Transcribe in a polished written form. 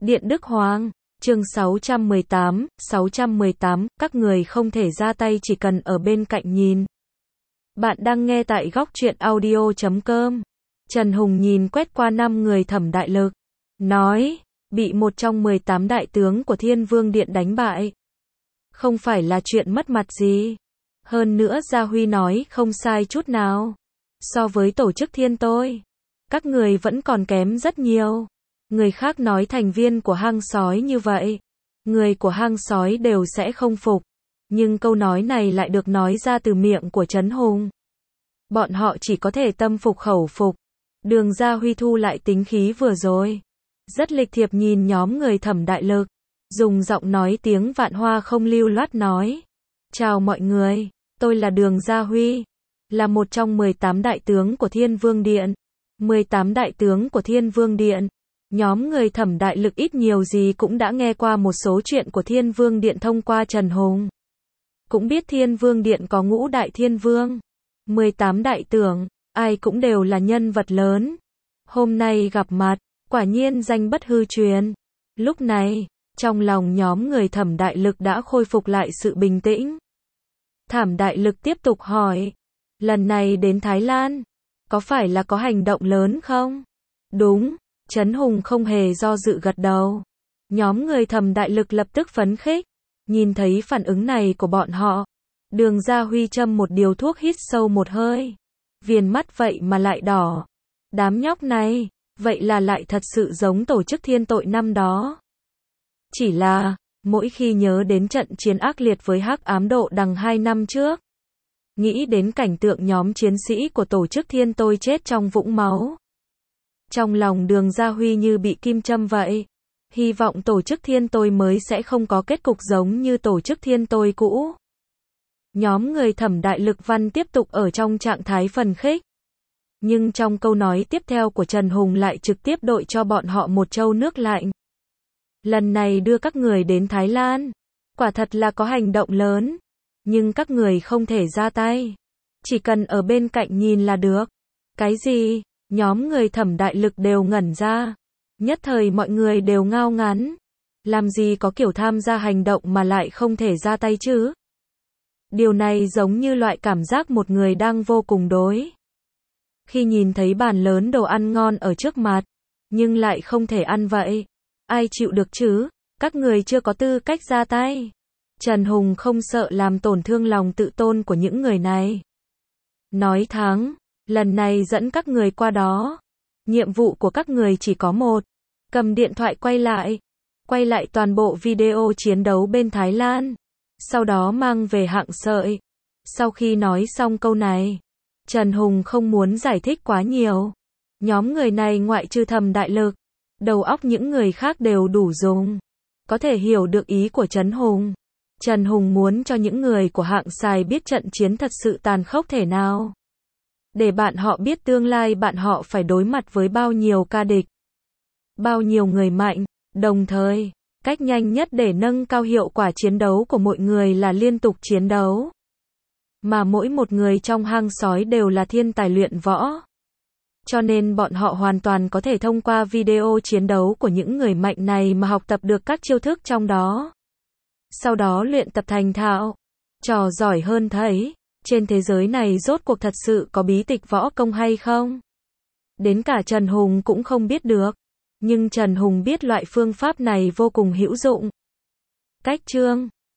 Điện Đức Hoàng, chương 618, các người không thể ra tay chỉ cần ở bên cạnh nhìn. Bạn đang nghe tại góc truyện audio.com. Trần Hùng nhìn quét qua 5 người Thẩm Đại Lực, nói, bị một trong 18 đại tướng của Thiên Vương Điện đánh bại. Không phải là chuyện mất mặt gì. Hơn nữa Gia Huy nói không sai chút nào. So với tổ chức Thiên tôi, các người vẫn còn kém rất nhiều. Người khác nói thành viên của hang sói như vậy, người của hang sói đều sẽ không phục. Nhưng câu nói này lại được nói ra từ miệng của Trấn Hùng. Bọn họ chỉ có thể tâm phục khẩu phục. Đường Gia Huy thu lại tính khí vừa rồi, rất lịch thiệp nhìn nhóm người Thẩm Đại Lực, dùng giọng nói tiếng Vạn Hoa không lưu loát nói. Chào mọi người, tôi là Đường Gia Huy, là một trong 18 đại tướng của Thiên Vương Điện. 18 đại tướng của Thiên Vương Điện. Nhóm người Thẩm Đại Lực ít nhiều gì cũng đã nghe qua một số chuyện của Thiên Vương Điện thông qua Trần Hùng. Cũng biết Thiên Vương Điện có ngũ đại thiên vương, 18 đại tướng, ai cũng đều là nhân vật lớn. Hôm nay gặp mặt, quả nhiên danh bất hư truyền. Lúc này, trong lòng nhóm người Thẩm Đại Lực đã khôi phục lại sự bình tĩnh. Thẩm Đại Lực tiếp tục hỏi, lần này đến Thái Lan, có phải là có hành động lớn không? Đúng, Trấn Hùng không hề do dự gật đầu. Nhóm người Thẩm Đại Lực lập tức phấn khích. Nhìn thấy phản ứng này của bọn họ, Đường Gia Huy châm một điếu thuốc hít sâu một hơi. Viền mắt vậy mà lại đỏ. Đám nhóc này, vậy là lại thật sự giống tổ chức Thiên tội năm đó. Chỉ là, mỗi khi nhớ đến trận chiến ác liệt với Hắc Ám Độ Đằng 2 năm trước, nghĩ đến cảnh tượng nhóm chiến sĩ của tổ chức Thiên tôi chết trong vũng máu, trong lòng Đường Gia Huy như bị kim châm vậy. Hy vọng tổ chức Thiên tôi mới sẽ không có kết cục giống như tổ chức Thiên tôi cũ. Nhóm người Thẩm Đại Lực Văn tiếp tục ở trong trạng thái phấn khích. Nhưng trong câu nói tiếp theo của Trần Hùng lại trực tiếp đội cho bọn họ một chậu nước lạnh. Lần này đưa các người đến Thái Lan, quả thật là có hành động lớn. Nhưng các người không thể ra tay. Chỉ cần ở bên cạnh nhìn là được. Cái gì? Nhóm người Thẩm Đại Lực đều ngẩn ra. Nhất thời mọi người đều ngao ngán. Làm gì có kiểu tham gia hành động mà lại không thể ra tay chứ? Điều này giống như loại cảm giác một người đang vô cùng đối. Khi nhìn thấy bàn lớn đồ ăn ngon ở trước mặt, nhưng lại không thể ăn vậy. Ai chịu được chứ? Các người chưa có tư cách ra tay. Trần Hùng không sợ làm tổn thương lòng tự tôn của những người này. Nói thắng, lần này dẫn các người qua đó. Nhiệm vụ của các người chỉ có một. Cầm điện thoại quay lại toàn bộ video chiến đấu bên Thái Lan. Sau đó mang về hạng sợi. Sau khi nói xong câu này, Trần Hùng không muốn giải thích quá nhiều. Nhóm người này ngoại trừ Thẩm Đại Lực, đầu óc những người khác đều đủ dùng. Có thể hiểu được ý của Trần Hùng. Trần Hùng muốn cho những người của hạng sài biết trận chiến thật sự tàn khốc thể nào. Để bạn họ biết tương lai bạn họ phải đối mặt với bao nhiêu ca địch, bao nhiêu người mạnh. Đồng thời, cách nhanh nhất để nâng cao hiệu quả chiến đấu của mọi người là liên tục chiến đấu. Mà mỗi một người trong hang sói đều là thiên tài luyện võ. Cho nên bọn họ hoàn toàn có thể thông qua video chiến đấu của những người mạnh này mà học tập được các chiêu thức trong đó. Sau đó luyện tập thành thạo. Trò giỏi hơn thấy. Trên thế giới này rốt cuộc thật sự có bí tịch võ công hay không? Đến cả Trần Hùng cũng không biết được. Nhưng Trần Hùng biết loại phương pháp này vô cùng hữu dụng. Cách chương